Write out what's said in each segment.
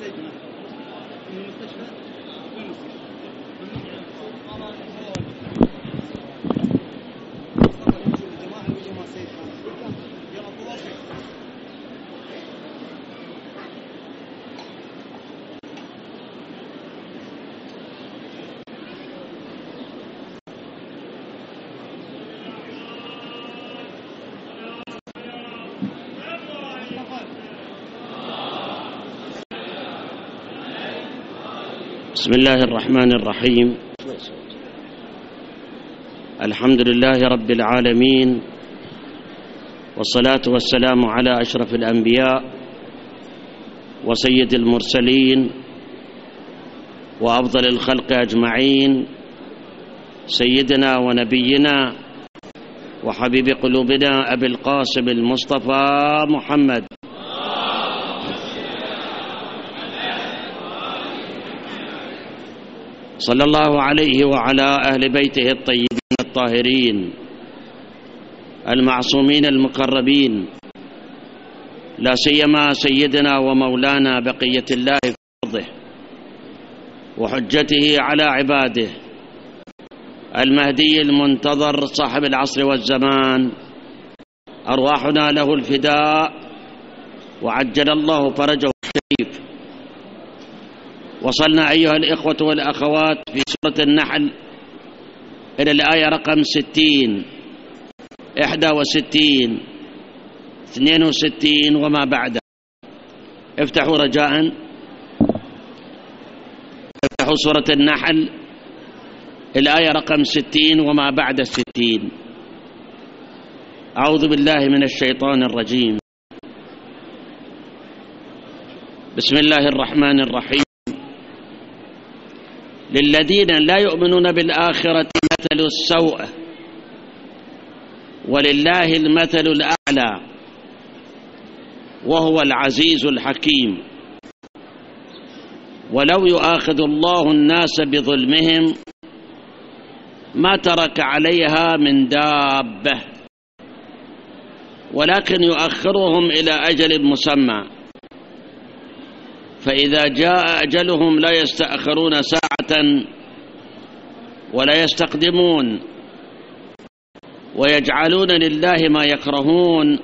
بسم الله الرحمن الرحيم. الحمد لله رب العالمين، والصلاة والسلام على أشرف الأنبياء وسيد المرسلين وأفضل الخلق أجمعين، سيدنا ونبينا وحبيب قلوبنا أبي القاسم المصطفى محمد صلى الله عليه وعلى أهل بيته الطيبين الطاهرين المعصومين المقربين، لا سيما سيدنا ومولانا بقية الله في أرضه وحجته على عباده المهدي المنتظر صاحب العصر والزمان، أرواحنا له الفداء وعجل الله فرجه الشريف. وصلنا أيها الإخوة والأخوات في سورة النحل إلى الآية رقم 60 61 62 وما بعده. افتحوا رجاء، افتحوا سورة النحل الآية رقم 60 وما بعد 60. أعوذ بالله من الشيطان الرجيم. بسم الله الرحمن الرحيم. للذين لا يؤمنون بالآخرة مثل السوء ولله المثل الأعلى وهو العزيز الحكيم. ولو يؤاخذ الله الناس بظلمهم ما ترك عليها من دابة ولكن يؤخرهم إلى أجل مسمى، فإذا جاء أجلهم لا يستأخرون ساعة ولا يستقدمون. ويجعلون لله ما يكرهون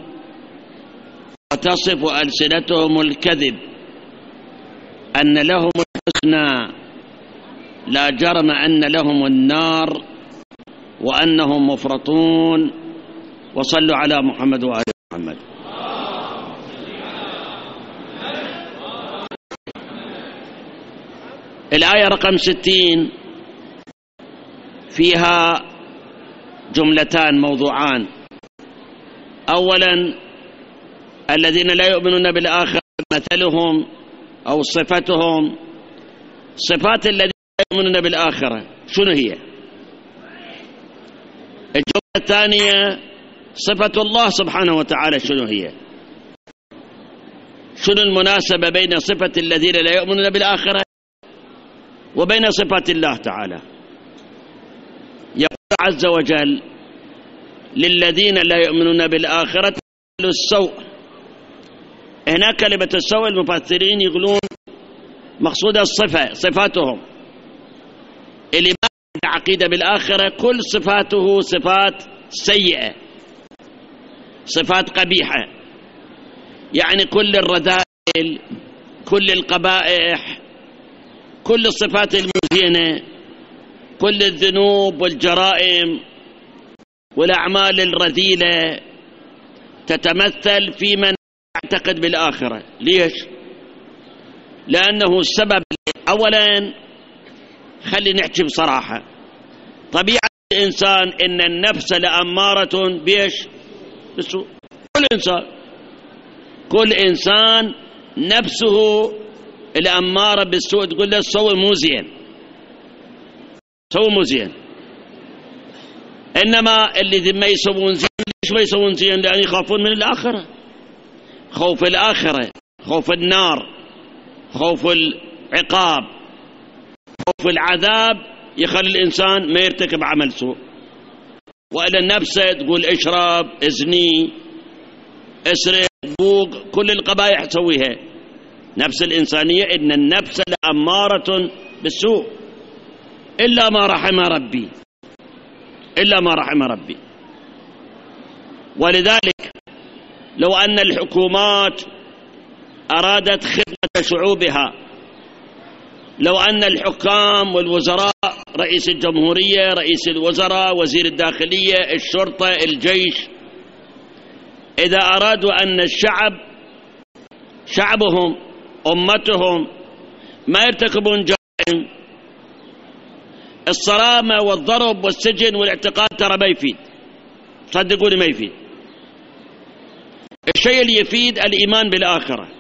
وتصف ألسنتهم الكذب أن لهم الحسنى لا جرم أن لهم النار وأنهم مفرطون. وصلوا على محمد وآل محمد. الآية رقم 60 فيها جملتان موضوعان. أولا الذين لا يؤمنون بالآخرة مثلهم أو صفتهم، صفات الذين لا يؤمنون بالآخرة شنو هي؟ الجملة الثانية صفة الله سبحانه وتعالى شنو هي؟ شنو المناسبة بين صفة الذين لا يؤمنون بالآخرة وبين صفات الله تعالى؟ يقول عز وجل للذين لا يؤمنون بالآخرة مثل السوء. هنا كلمة السوء المفسرين يقولون مقصود الصفة، صفاتهم. اللي ما عنده عقيدة بالآخرة كل صفاته صفات سيئة، صفات قبيحة، يعني كل الرذائل، كل القبائح، كل الصفات المزينة، كل الذنوب والجرائم والأعمال الرذيلة تتمثل في من يعتقد بالآخرة. ليش؟ لأنه السبب. أولا خلي نحكي بصراحة، طبيعة الإنسان إن النفس لأمارة بيش بالسوء. كل إنسان نفسه الأمارة بالسوء تقول له سوي مو زين، سوي مو زين. إنما اللي ما يسوون زين، ليش ما يسوون زين؟ لأن يخافون من الآخرة. خوف الآخرة، خوف النار، خوف العقاب، خوف العذاب يخلي الإنسان ما يرتكب عمل سوء. وإلى النفس تقول اشرب، ازني، اسرق، بوق، كل القبائح تسويها نفس الإنسانية، إن النفس لأمارة بالسوء إلا ما رحم ربي، إلا ما رحم ربي. ولذلك لو أن الحكومات أرادت خدمة شعوبها، لو أن الحكام والوزراء، رئيس الجمهورية، رئيس الوزراء، وزير الداخلية، الشرطة، الجيش، إذا أرادوا أن شعبهم أمتهم ما يرتكبون جرائم، الصرامة والضرب والسجن والاعتقال ترى ما يفيد، صدقوني ما يفيد. الشيء اللي يفيد الإيمان بالآخرة.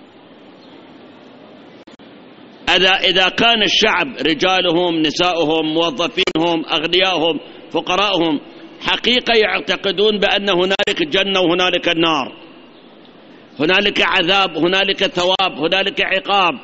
إذا كان الشعب، رجالهم، نسائهم، موظفينهم، أغنيائهم، فقراءهم، حقيقة يعتقدون بأن هنالك جنة وهنالك النار، هنالك عذاب، هنالك ثواب، هنالك عقاب،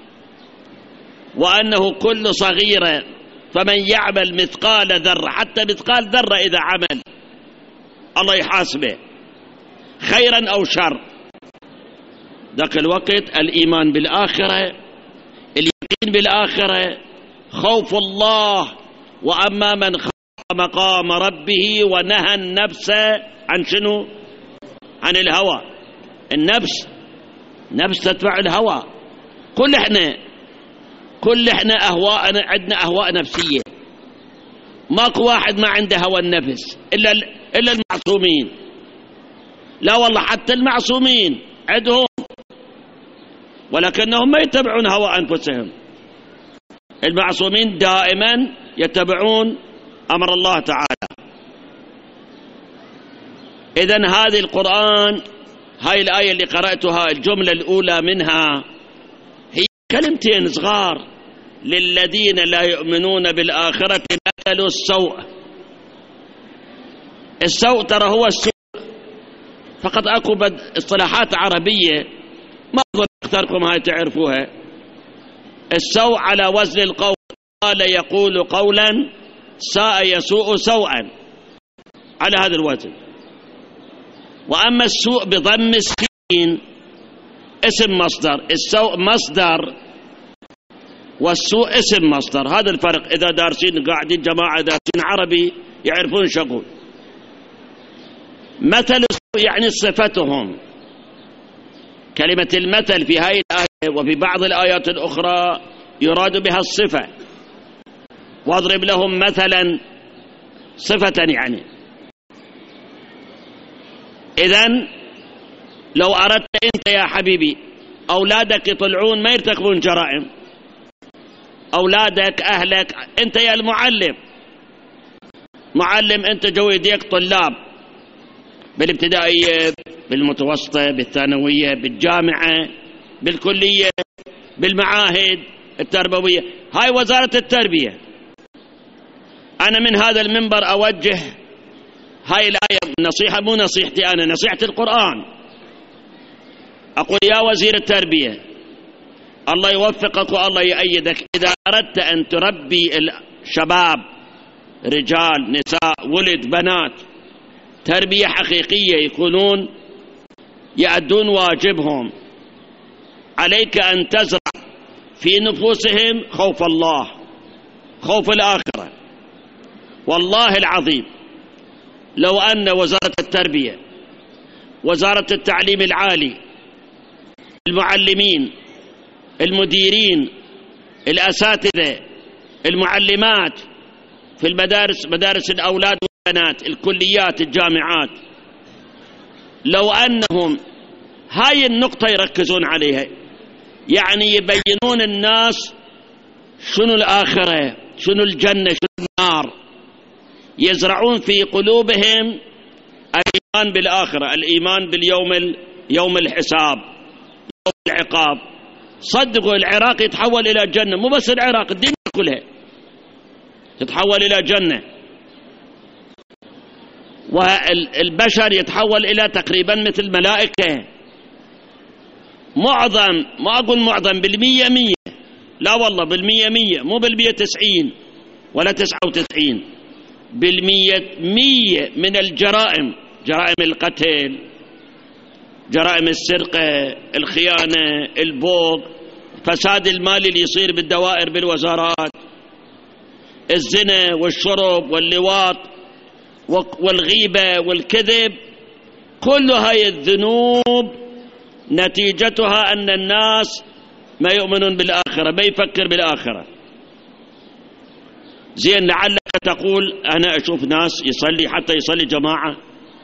وأنه كل صغيرة فمن يعمل مثقال ذرة، حتى مثقال ذرة إذا عمل الله يحاسبه خيرا أو شر، ذاك الوقت الإيمان بالآخرة، اليقين بالآخرة، خوف الله. وأما من خاف مقام ربه ونهى النفس عن شنو؟ عن الهوى. النفس تتبع الهوى. كل احنا أهواء، عندنا أهواء نفسية، ماكو واحد ما عنده هوى النفس إلا المعصومين. لا والله حتى المعصومين عندهم، ولكنهم ما يتبعون هوى أنفسهم. المعصومين دائما يتبعون أمر الله تعالى. إذن هذه القرآن، هاي الآية اللي قرأتها الجملة الأولى منها هي كلمتين صغار: للذين لا يؤمنون بالآخرة مثل السوء. السوء ترى هو السوء، فقط أكو اصطلاحات عربية ما أظن أكثركم هاي تعرفوها. السوء على وزن القول، قال يقول قولا ساء يسوء سوءا، على هذا الوزن. وأما السوء بضم السين اسم مصدر، السوء مصدر والسوء اسم مصدر. هذا الفرق. إذا دارسين قاعدين جماعة دارسين عربي يعرفون شغل. مثل السوء يعني صفتهم. كلمة المثل في هذه الآية وفي بعض الآيات الأخرى يراد بها الصفة. واضرب لهم مثلا صفة يعني. إذن لو أردت أنت يا حبيبي أولادك يطلعون ما يرتكبون جرائم، أولادك أهلك، أنت يا المعلم، معلم أنت جو يديك طلاب بالابتدائية، بالمتوسطة، بالثانوية، بالجامعة، بالكلية، بالمعاهد التربوية. هاي وزارة التربية. أنا من هذا المنبر أوجه هاي الآية نصيحة، مو نصيحتي أنا، نصيحة القرآن. أقول يا وزير التربية الله يوفقك والله يأيدك، إذا أردت أن تربي الشباب، رجال، نساء، ولد، بنات، تربية حقيقية يكونون يأدون واجبهم، عليك أن تزرع في نفوسهم خوف الله، خوف الآخرة. والله العظيم لو أن وزارة التربية، وزارة التعليم العالي، المعلمين، المديرين، الأساتذة، المعلمات في المدارس، مدارس الأولاد والبنات، الكليات، الجامعات، لو أنهم هاي النقطة يركزون عليها، يعني يبينون الناس شنو الآخرة، شنو الجنة، شنو النار، يزرعون في قلوبهم الإيمان بالآخرة، الإيمان يوم الحساب، يوم العقاب. صدقوا العراق يتحول إلى جنة، مو بس العراق، الدنيا كلها تتحول إلى جنة، والبشر يتحول إلى تقريبا مثل ملائكة. معظم، ما أقول معظم، 100%، لا والله 100%، مو 190 ولا 99، 100% من الجرائم، جرائم القتل، جرائم السرقة، الخيانة، البوق، فساد المال اللي يصير بالدوائر بالوزارات، الزنا والشرب واللواط والغيبة والكذب، كل هاي الذنوب نتيجتها أن الناس ما يؤمنون بالآخرة، ما يفكر بالآخرة. زين، لعلك تقول أنا أشوف ناس يصلي، حتى يصلي جماعة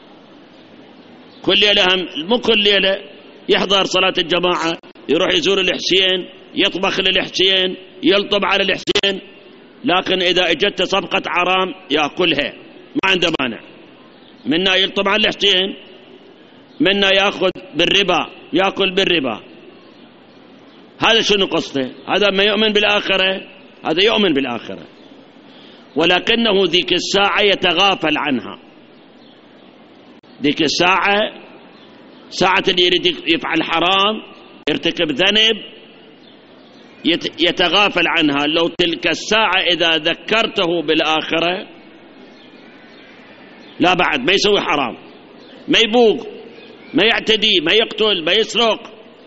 كل ليلة، مو كل ليلة، يحضر صلاة الجماعة، يروح يزور الحسين، يطبخ للحسين، يلطب على الحسين، لكن إذا اجت صفقة حرام يأكلها، ما عنده مانع. منا يلطب على الحسين، منا يأخذ بالربا، يأكل بالربا. هذا شنو قصته؟ هذا ما يؤمن بالآخرة؟ هذا يؤمن بالآخرة، ولكنه ذيك الساعة يتغافل عنها. ذيك الساعة، ساعة اللي يريد يفعل حرام، يرتكب ذنب، يتغافل عنها. لو تلك الساعة إذا ذكرته بالآخرة، لا بعد ما يسوي حرام، ما يبوق، ما يعتدي، ما يقتل، ما يسرق.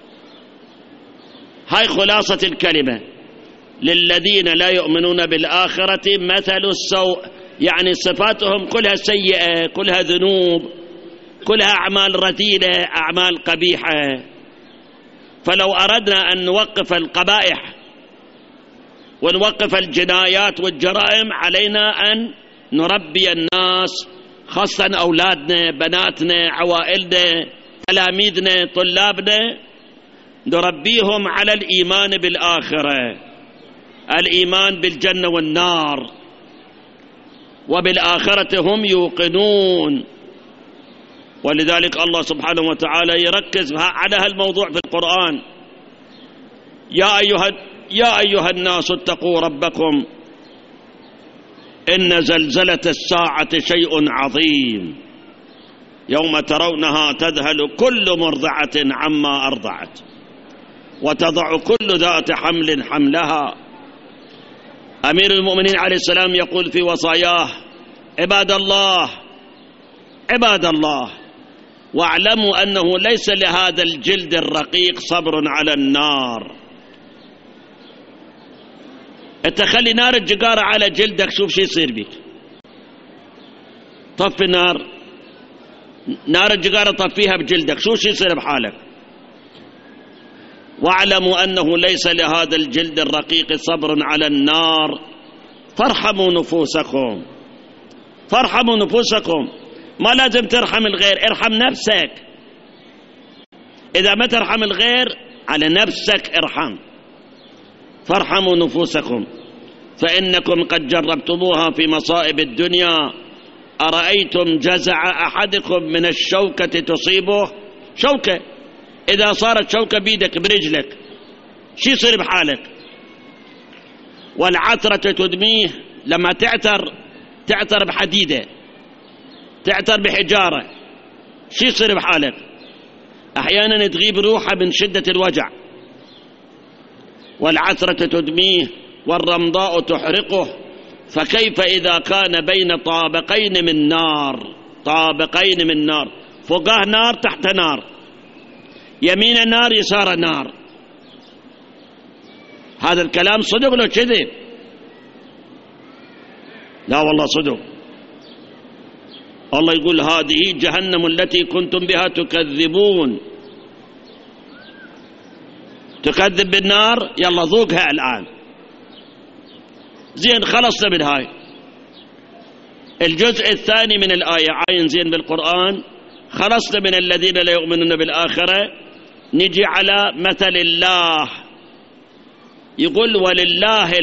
هاي خلاصة الكلمة. للذين لا يؤمنون بالآخرة مثل السوء، يعني صفاتهم كلها سيئة، كلها ذنوب، كلها أعمال رذيلة، أعمال قبيحة. فلو أردنا أن نوقف القبائح ونوقف الجنايات والجرائم، علينا أن نربي الناس، خاصة أولادنا، بناتنا، عوائلنا، تلاميذنا، طلابنا، نربيهم على الإيمان بالآخرة، الإيمان بالجنة والنار، وبالآخرة هم يوقنون. ولذلك الله سبحانه وتعالى يركز على هالموضوع في القرآن: يا أيها الناس اتقوا ربكم إن زلزلة الساعة شيء عظيم يوم ترونها تذهل كل مرضعة عما أرضعت وتضع كل ذات حمل حملها. أمير المؤمنين عليه السلام يقول في وصاياه: عباد الله، واعلموا أنه ليس لهذا الجلد الرقيق صبر على النار. تخلي نار الجقارة على جلدك، شوف شي يصير بك. طفي نار الجقارة، طفيها بجلدك، شوف شي يصير بحالك. واعلموا أنه ليس لهذا الجلد الرقيق صبر على النار فارحموا نفوسكم. ما لازم ترحم الغير، ارحم نفسك. إذا ما ترحم الغير، على نفسك ارحم. فارحموا نفوسكم فإنكم قد جربتموها في مصائب الدنيا. أرأيتم جزع أحدكم من الشوكة تصيبه؟ شوكة، إذا صارت شوكة بيدك برجلك، شو يصير بحالك؟ والعثرة تدميه، لما تعتر بحديدة، تعتر بحجارة، شو يصير بحالك؟ أحيانا تغيب روحه من شدة الوجع. والعثرة تدميه والرمضاء تحرقه، فكيف إذا كان بين طابقين من نار، فوقاه نار تحت نار، يمين نار يسار نار. هذا الكلام صدق لو كذب؟ لا والله صدق. الله يقول: هذه جهنم التي كنتم بها تكذبون. تكذب بالنار، يلا ذوقها الآن. زين، خلصنا من هاي. الجزء الثاني من الآية، عاين زين بالقرآن، خلصنا من الذين لا يؤمنون بالآخرة. نجي على مثل الله. يقول: ولله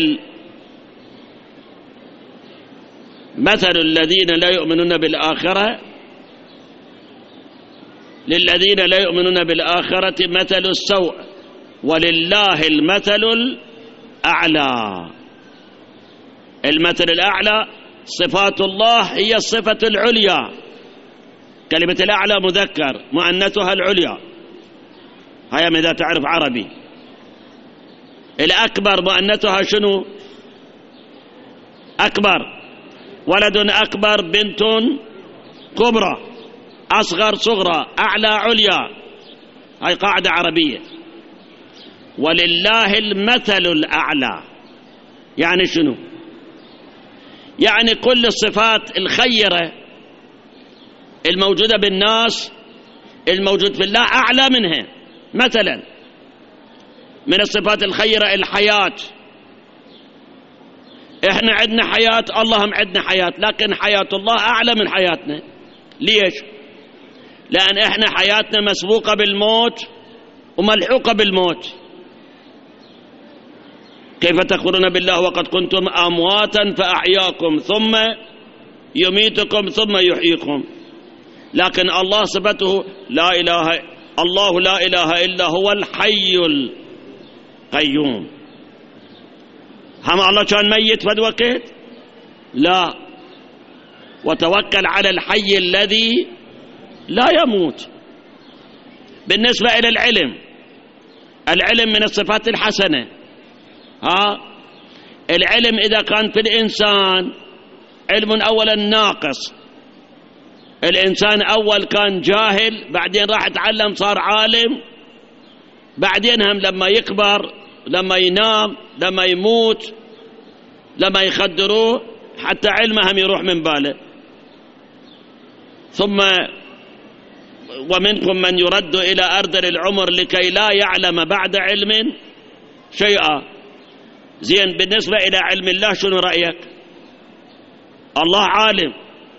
مثل الذين لا يؤمنون بالآخرة، للذين لا يؤمنون بالآخرة مثل السوء ولله المثل الأعلى. المثل الأعلى صفات الله هي الصفة العليا. كلمة الأعلى مذكر، مؤنثها العليا. هيا إذا تعرف عربي. الأكبر مؤنثها شنو؟ أكبر، ولد أكبر، بنت كبرى، أصغر صغرى، أعلى عليا. هاي قاعدة عربية. ولله المثل الأعلى يعني شنو؟ يعني كل الصفات الخيرة الموجودة بالناس الموجود في الله أعلى منها. مثلا من الصفات الخيرة الحياة. احنا عندنا حياة، الله هم عندنا حياة، لكن حياة الله أعلى من حياتنا. ليش؟ لأن احنا حياتنا مسبوقة بالموت وملحوقة بالموت. كيف تكفرون بالله وقد كنتم أمواتا فأحياكم ثم يميتكم ثم يحييكم. لكن الله صفته الله لا إله إلا هو الحي القيوم. هم الله كان ميت فد وقت؟ لا. وتوكل على الحي الذي لا يموت. بالنسبة إلى العلم من الصفات الحسنة. العلم إذا كان في الإنسان علم أولا ناقص، الإنسان أول كان جاهل، بعدين راح يتعلم صار عالم، بعدين هم لما يكبر، لما ينام، لما يموت، لما يخدروه، حتى علمه هم يروح من باله. ثم ومنكم من يرد إلى أرذل العمر لكي لا يعلم بعد علم شيئا. زين، بالنسبة إلى علم الله شنو رأيك؟ الله عالم،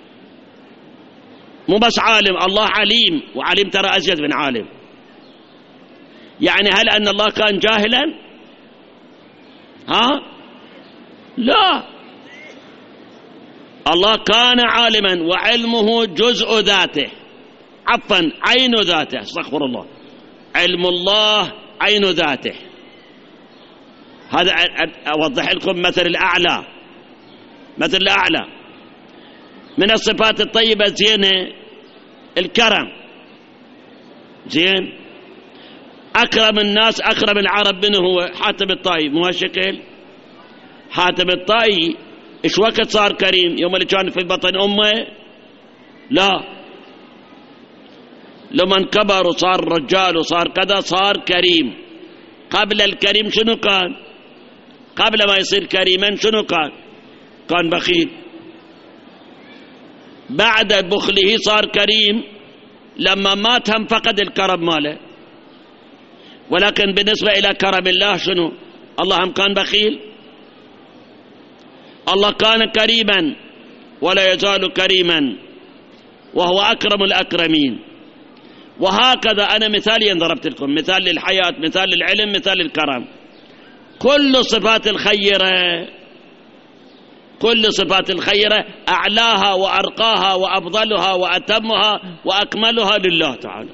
مو بس عالم، الله عليم، وعليم ترى أزيد من عالم. يعني هل أن الله كان جاهلا؟ لا، الله كان عالما، وعلمه جزء ذاته، عفوا عين ذاته، استغفر الله، علم الله عين ذاته. هذا أوضح لكم مثل الأعلى. مثل الأعلى من الصفات الطيبة زينة الكرم. زين، أكرم الناس، أكرم العرب منه هو حاتم الطائي. مو هالشكل؟ حاتم الطائي إيش وقت صار كريم؟ يوم اللي كان في بطن أمه؟ لا، لما كبر وصار رجال وصار كذا صار كريم. قبل الكريم شنو كان؟ قبل ما يصير كريما شنو كان؟ كان بخيل. بعد بخله صار كريم، لما مات هم فقد الكرم ماله. ولكن بالنسبة إلى كرم الله شنو؟ الله هم كان بخيل؟ الله كان كريما ولا يزال كريما، وهو أكرم الأكرمين. وهكذا أنا مثاليا ضربت لكم، مثال للحياة، مثال للعلم، مثال للكرم. كل صفات الخيرة، كل صفات الخيرة أعلاها وأرقاها وأفضلها وأتمها وأكملها لله تعالى.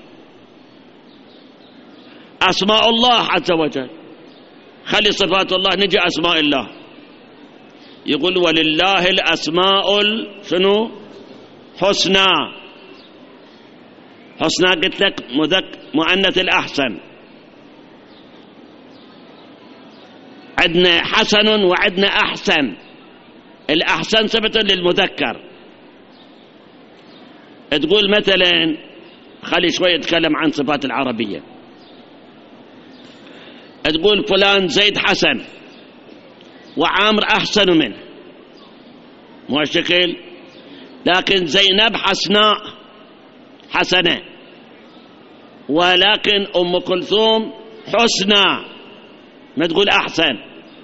أسماء الله عز وجل، خلي صفات الله، نجي أسماء الله. يقول ولله الأسماء شنو؟ حسنى. حسنى قلت لك مؤنث الأحسن. عندنا حسن وعندنا أحسن. الأحسن ثبت للمذكر. تقول مثلا، خلي شوية اتكلم عن صفات العربية. تقول فلان زيد حسن وعامر أحسن منه، مو هالشكل؟ لكن زينب حسناء حسنة، ولكن أم كلثوم حسنى، ما تقول أحسن.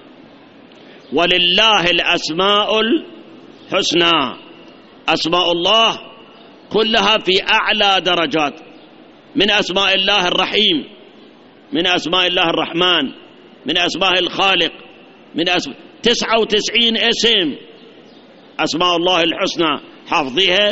ولله الأسماء الحسنى. أسماء الله كلها في أعلى درجات. من أسماء الله الرحيم، من أسماء الله الرحمن، من أسماء الخالق، من 99 اسم أسماء الله الحسنى حافظيها.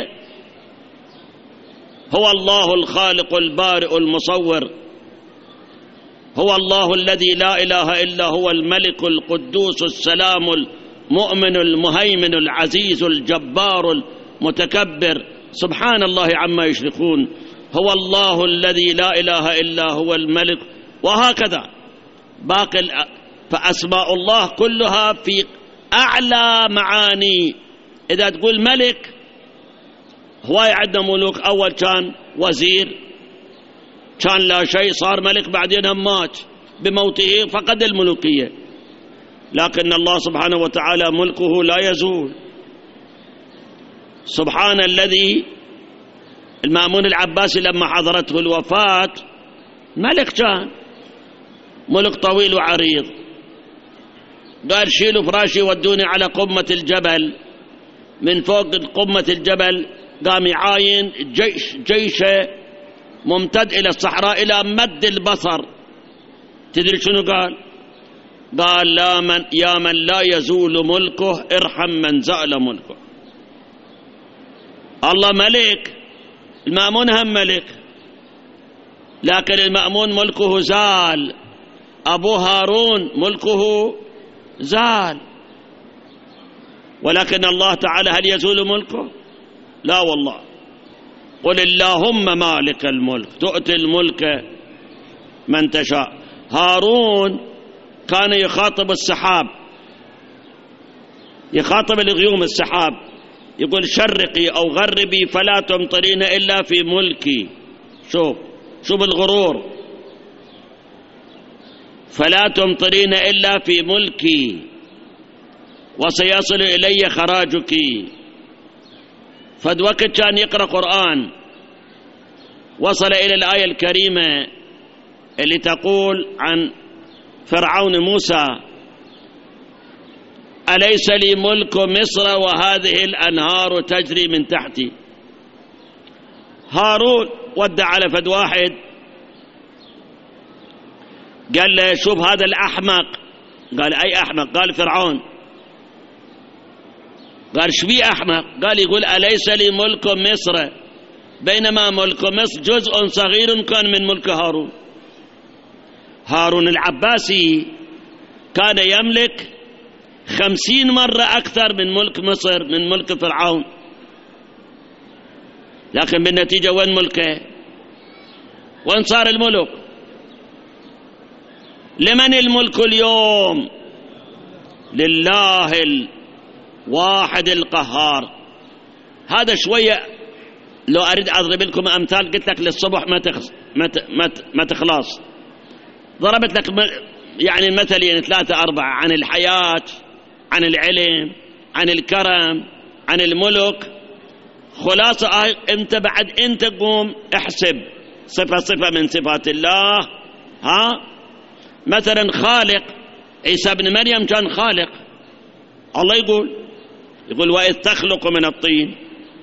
هو الله الخالق البارئ المصور، هو الله الذي لا إله إلا هو الملك القدوس السلام المؤمن المهيمن العزيز الجبار المتكبر، سبحان الله عما يشركون. هو الله الذي لا إله إلا هو الملك، وهكذا باقي. فأسماء الله كلها في أعلى معاني. إذا تقول ملك، هواي عندنا ملوك، أول كان وزير، كان لا شيء صار ملك بعدين هم مات بموته فقد الملوكية. لكن الله سبحانه وتعالى ملكه لا يزول. سبحان الذي المأمون العباسي لما حضرته الوفاة ملك كان ملك طويل وعريض، قال شيلوا فراشي ودوني على قمة الجبل. من فوق قمة الجبل قام يعاين جيشه ممتد إلى الصحراء إلى مد البصر. تدري شنو قال؟ قال يا من لا يزول ملكه ارحم من زال ملكه. الله ملك، المأمون هم ملك، لكن المأمون ملكه زال، أبو هارون ملكه زال، ولكن الله تعالى هل يزول ملكه؟ لا والله. قل اللهم مالك الملك تؤتي الملك من تشاء. هارون كان يخاطب السحاب، يخاطب الغيوم السحاب، يقول شرقي أو غربي فلا تمطرين إلا في ملكي. شوف الغرور، فلا تمطرين إلا في ملكي وسيصل إلي خراجك. فد وقت كان يقرأ قرآن وصل إلى الآية الكريمة اللي تقول عن فرعون موسى أليس لي ملك مصر وهذه الأنهار تجري من تحتي. هارون ودع على فد واحد قال له شوف هذا الأحمق. قال أي أحمق؟ قال فرعون. قال شبي أحمق؟ قال يقول أليس لي ملك مصر، بينما ملك مصر جزء صغير كان من ملك هارون. هارون العباسي كان يملك 50 مرة أكثر من ملك مصر، من ملك فرعون، لكن بالنتيجة وين ملكه؟ وين صار الملك؟ لمن الملك اليوم؟ لله الواحد القهار. هذا شوية لو أريد أضرب لكم أمثال قلت لك للصبح ما تخلص. ضربت لك يعني المثلين 3 4 عن الحياة، عن العلم، عن الكرم، عن الملك. خلاصة انت بعد انت قوم احسب صفة من صفات الله. مثلا خالق، عيسى بن مريم كان خالق. الله يقول وإذ تخلق من الطين،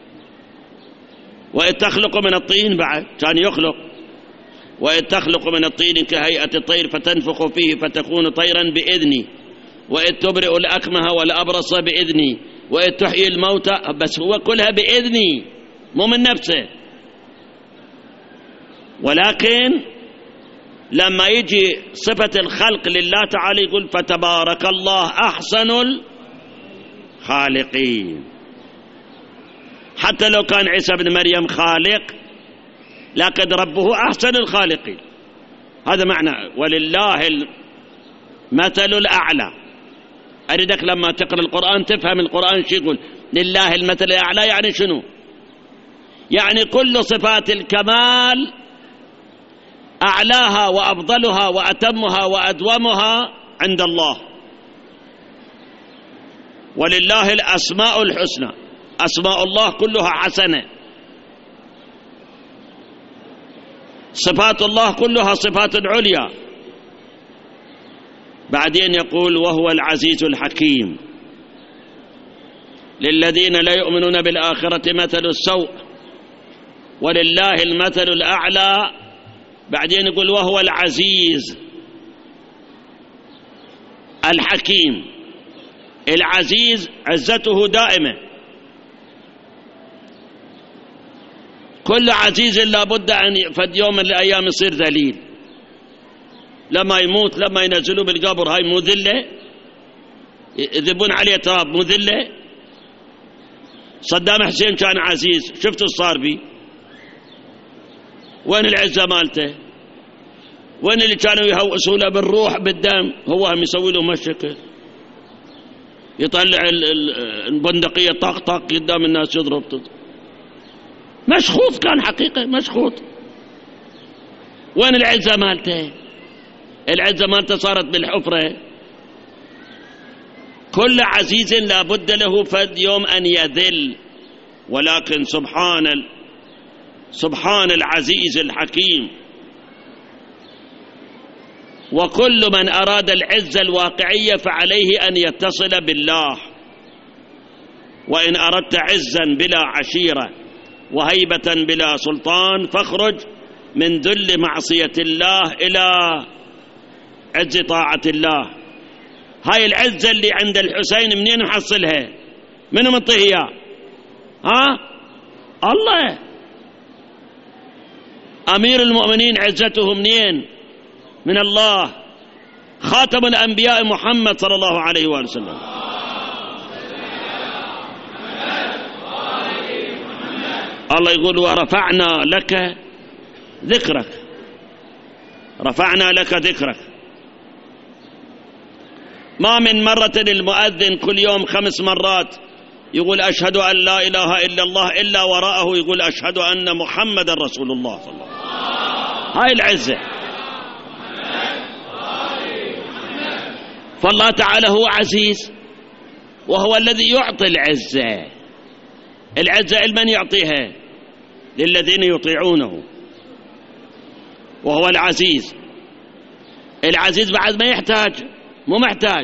وإذ تخلق من الطين بعد كان يخلق. وإذ تخلق من الطين كهيئة الطير فتنفخ فيه فتكون طيرا بإذني، وإذ تبرئ الأكمه والأبرص بإذني، وإذ تحيي الموتى، بس هو كلها بإذني مو من نفسه. ولكن لما يجي صفة الخلق لله تعالى يقول فتبارك الله أحسن الخالقين. حتى لو كان عيسى بن مريم خالق لكن ربه أحسن الخالقين. هذا معنى ولله المثل الأعلى. أريدك لما تقرأ القرآن تفهم القرآن شو يقول. لله المثل الأعلى يعني شنو؟ يعني كل صفات الكمال أعلاها وأفضلها وأتمها وأدومها عند الله. ولله الأسماء الحسنى، أسماء الله كلها حسنة، صفات الله كلها صفات عليا. بعدين يقول وهو العزيز الحكيم. للذين لا يؤمنون بالآخرة مثل السوء ولله المثل الأعلى. بعدين يقول وهو العزيز الحكيم. العزيز عزته دائمة، كل عزيز لابد أن فد يوم من الأيام يصير ذليل. لما يموت لما ينزلوه بالقبر هاي مو ذلة؟ يذبون عليه تراب مو ذلة؟ صدام حسين كان عزيز، شفتوا صار بي؟ وين العزة مالته؟ وين اللي كانوا يهوسوا له بالروح بالدم؟ هو هم يسوي له مشكل، يطلع البندقية طق طق قدام الناس يضرب. مشخوط كان حقيقة مشخوط. وين العزة مالته؟ العزة مالته صارت بالحفرة. كل عزيز لا بد له فد يوم أن يذل، ولكن سبحان العزيز الحكيم. وكل من أراد العزة الواقعية فعليه أن يتصل بالله. وإن أردت عزا بلا عشيرة وهيبة بلا سلطان فاخرج من ذل معصية الله إلى عز طاعة الله. هاي العزة اللي عند الحسين منين نحصلها؟ منو منطيه اياه؟ الله. أمير المؤمنين عزته منين؟ من الله. خاتم الأنبياء محمد صلى الله عليه وآله وسلم. الله يقول ورفعنا لك ذكرك، رفعنا لك ذكرك. ما من مرة للمؤذن كل يوم 5 مرات يقول أشهد أن لا إله إلا الله إلا وراءه يقول أشهد أن محمد رسول الله صلى الله عليه وسلم. هاي العزة. فالله تعالى هو عزيز، وهو الذي يعطي العزة. العزة لمن يعطيها؟ للذين يطيعونه، وهو العزيز. العزيز بعد ما يحتاج، مو محتاج.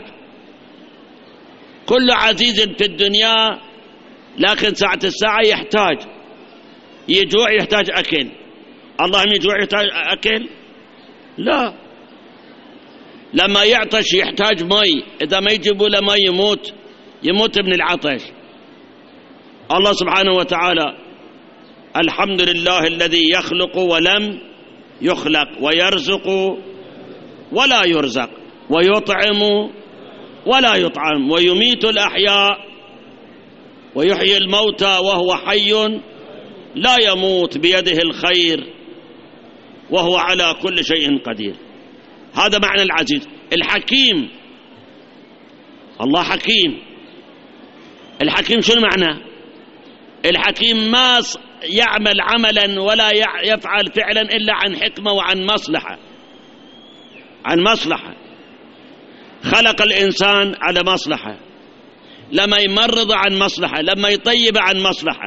كل عزيز في الدنيا لكن ساعة الساعة يحتاج، يجوع يحتاج أكل. الله يجوع يحتاج أكل؟ لا. لما يعطش يحتاج مي، إذا ما يجيبوا له مي يموت من العطش. الله سبحانه وتعالى الحمد لله الذي يخلق ولم يخلق، ويرزق ولا يرزق، ويطعم ولا يطعم، ويميت الأحياء ويحيي الموتى وهو حي لا يموت، بيده الخير وهو على كل شيء قدير. هذا معنى العزيز. الحكيم، الله حكيم. الحكيم شنو معنى؟ الحكيم ما يعمل عملا ولا يفعل فعلا إلا عن حكمة وعن مصلحة. عن مصلحة. خلق الإنسان على مصلحة، لما يمرض عن مصلحة، لما يطيب عن مصلحة،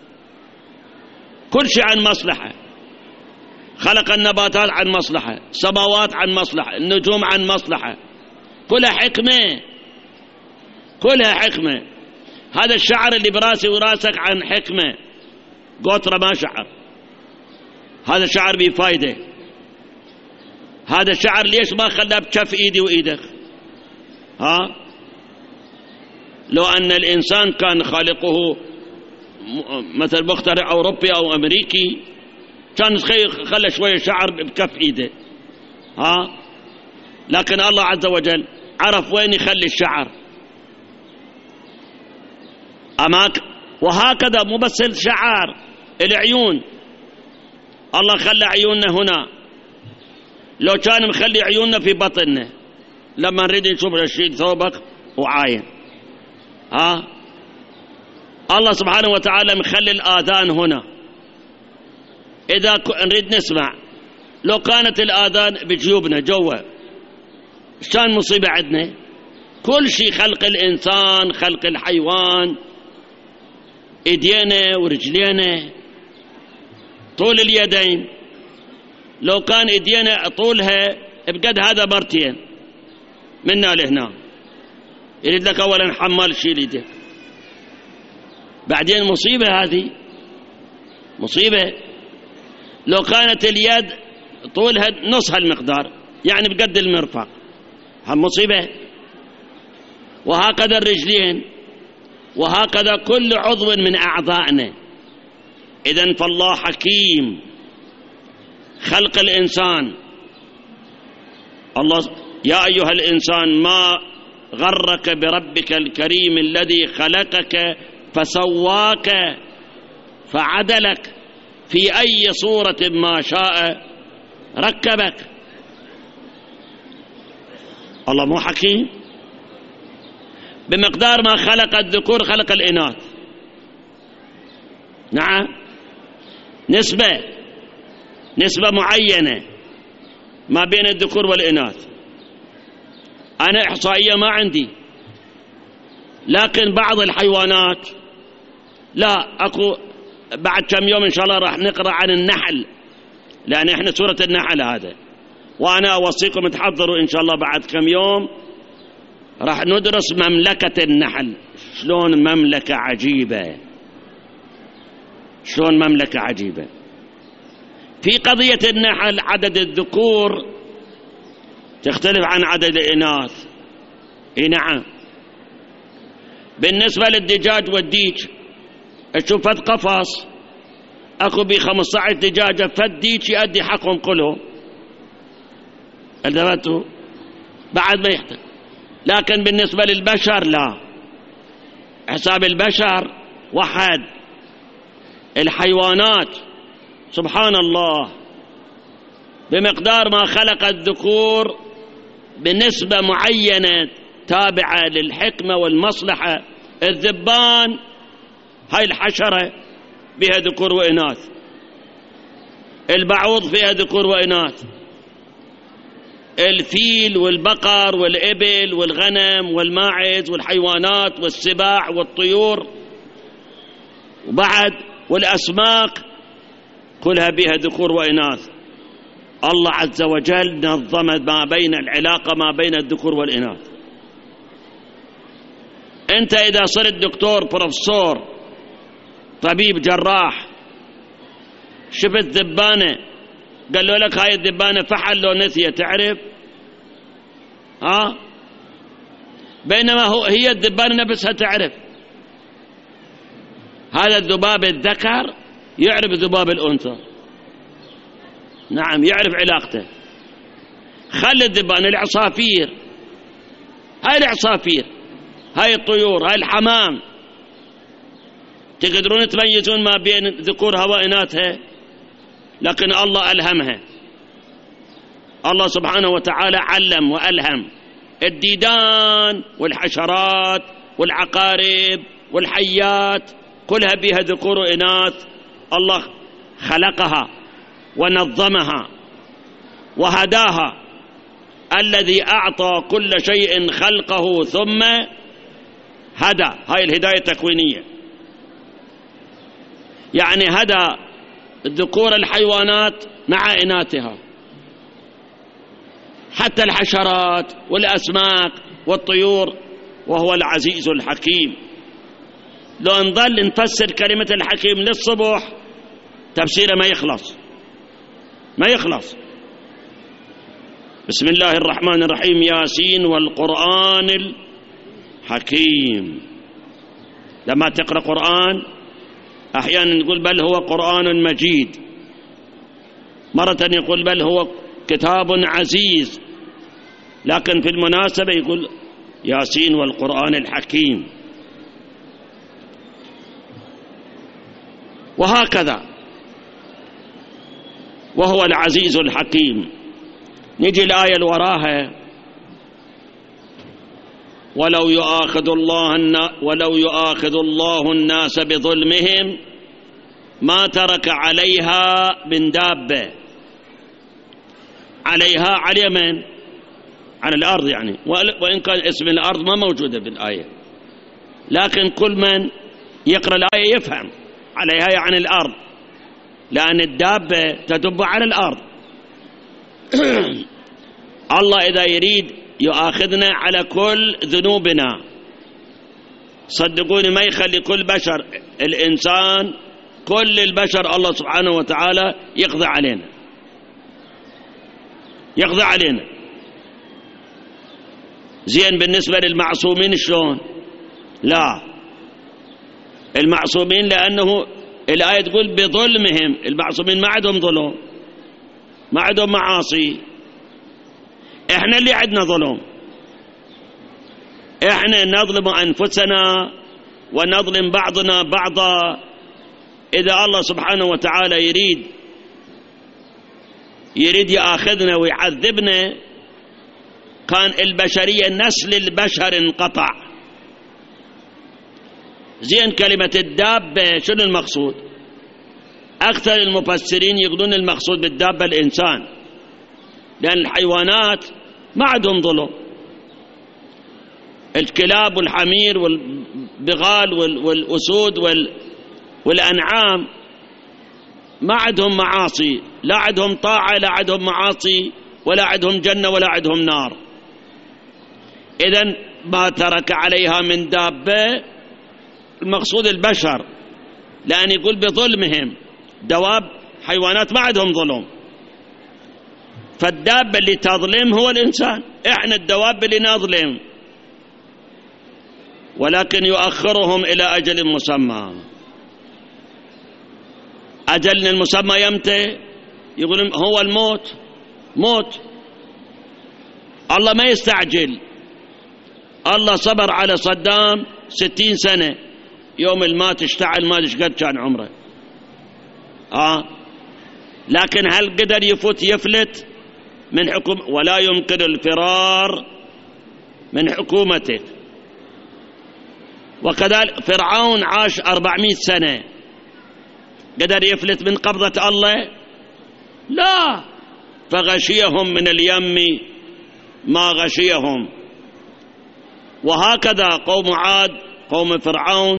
كل شيء عن مصلحة. خلق النباتات عن مصلحة، السماوات عن مصلحة، النجوم عن مصلحة. كلها حكمة، كلها حكمة. هذا الشعر اللي براسي وراسك عن حكمة، قطرة ما شعر. هذا الشعر بفايدة. هذا الشعر ليش ما خلاه بكف ايدي وايدك؟ لو ان الانسان كان خالقه مثل مخترع اوروبي او امريكي كان خلى شوية شعر بكف ايده. لكن الله عز وجل عرف وين يخلي الشعر. وهكذا مو بس الشعر، العيون. الله خلى عيوننا هنا، لو كان مخلي عيوننا في بطننا لما نريد نشوف الشيء ثوبك وعاين. الله سبحانه وتعالى مخلي الآذان هنا إذا نريد نسمع. لو كانت الآذان بجيوبنا جوا كان مصيبة عندنا. كل شيء، خلق الإنسان، خلق الحيوان، إيدينا ورجلينا، طول اليدين. لو كان إيدينا طولها بقد هذا مرتين منا لهنا، يريد لك أولا حمال شيل يدك، بعدين مصيبة. هذه مصيبة. لو كانت اليد طولها نص هالمقدار، يعني بقد المرفق، هم مصيبة. وهكذا الرجلين، وهكذا كل عضو من أعضائنا. إذن فالله حكيم. خلق الإنسان. الله يا أيها الإنسان ما غرك بربك الكريم الذي خلقك فسواك فعدلك في أي صورة ما شاء ركبك. الله مو حكيم؟ بمقدار ما خلق الذكور خلق الإناث. نعم، نسبة معينة. ما بين الذكور والإناث. أنا إحصائية ما عندي، لكن بعض الحيوانات لا. أكو بعد كم يوم إن شاء الله راح نقرأ عن النحل، لأن إحنا سورة النحل هذا، وأنا أوصيكم تحضروا إن شاء الله بعد كم يوم راح ندرس مملكة النحل. شلون مملكة عجيبة، شلون مملكة عجيبة. في قضية النحل عدد الذكور تختلف عن عدد الإناث. إي نعم. بالنسبة للدجاج والديك، تشوف فد قفص أكو بي 15 دجاجة، فد ديك يؤدي حقهم كلهم، انتبهتوا؟ بعد ما يحتاج. لكن بالنسبة للبشر لا، حساب البشر وحد. الحيوانات سبحان الله بمقدار ما خلق الذكور بنسبة معينة تابعة للحكمة والمصلحة. الذبان هاي الحشرة بها ذكور وإناث، البعوض فيها ذكور وإناث، الفيل والبقر والإبل والغنم والماعز والحيوانات والسباع والطيور وبعد والأسماك كلها بها ذكور وإناث. الله عز وجل نظم ما بين العلاقة ما بين الذكور والإناث. أنت إذا صرت دكتور بروفيسور طبيب جراح شفت ذبانة قالوا لك هاي الذبانة فحل لو نثية، تعرف؟ بينما هي الذبانة نفسها تعرف. هذا الذباب الذكر يعرف ذباب الأنثى، نعم يعرف علاقته. خلي الذبان، العصافير، هاي العصافير، هاي الطيور، هاي الحمام، تقدرون تميزون ما بين ذكورها وإناثها؟ لكن الله ألهمها، الله سبحانه وتعالى علم وألهم. الديدان والحشرات والعقارب والحيات كلها بها ذكور وإناث. الله خلقها ونظمها وهداها، الذي أعطى كل شيء خلقه ثم هدى. هاي الهداية التكوينية، يعني هدى ذكور الحيوانات مع إناثها، حتى الحشرات والأسماك والطيور، وهو العزيز الحكيم. لو نظل نفسر كلمة الحكيم للصبح تفسيره ما يخلص. بسم الله الرحمن الرحيم. ياسين والقرآن الحكيم. لما تقرأ قرآن أحيانا نقول بل هو قرآن مجيد، مرة يقول بل هو كتاب عزيز، لكن في المناسبة يقول ياسين والقرآن الحكيم. وهكذا وهو العزيز الحكيم. نجي الآية اللي وراها: ولو يؤاخذ الله الناس بظلمهم ما ترك عليها من دابة. عليها على من؟ على الأرض يعني، وإن كان اسم الأرض ما موجودة بالآية، لكن كل من يقرأ الآية يفهم عليها يعني الأرض، لأن الدابة تدب على الأرض. الله إذا يريد يؤاخذنا على كل ذنوبنا، صدقوني ما يخلي كل بشر، الإنسان كل البشر الله سبحانه وتعالى يقضي علينا. زين بالنسبة للمعصومين شلون؟ لا، المعصومين لأنه الآية تقول بظلمهم، المعصومين ما عندهم ظلم، ما عندهم معاصي. احنا اللي عندنا ظلم، احنا نظلم أنفسنا ونظلم بعضنا بعضا. إذا الله سبحانه وتعالى يريد يأخذنا ويعذبنا كان البشرية نسل البشر انقطع. زين كلمة الدابة شنو المقصود؟ أكثر المفسرين يقولون المقصود بالدابة الإنسان، لأن الحيوانات ما عندهم ظلم. الكلاب والحمير والبغال والأسود والأنعام ما عندهم معاصي، لا عندهم طاعة، لا عندهم معاصي، ولا عندهم جنة ولا عندهم نار. إذن ما ترك عليها من دابة، المقصود البشر، لأن يقول بظلمهم. دواب حيوانات ما عندهم ظلم، فالدابة اللي تظلم هو الإنسان، إحنا الدواب اللي نظلم. ولكن يؤخرهم إلى أجل مسمى. أجلنا المسمى يمتى؟ يقول هو الموت. موت. الله ما يستعجل. الله صبر على صدام 60 سنة، يوم المات اشتعل ما ايش قد كان عمره. لكن هل قدر يفلت من حكم؟ ولا يمكن الفرار من حكومته. وكذلك فرعون عاش 400 سنة، قدر يفلت من قبضة الله؟ لا. فغشيهم من اليم ما غشيهم. وهكذا قوم عاد، قوم فرعون،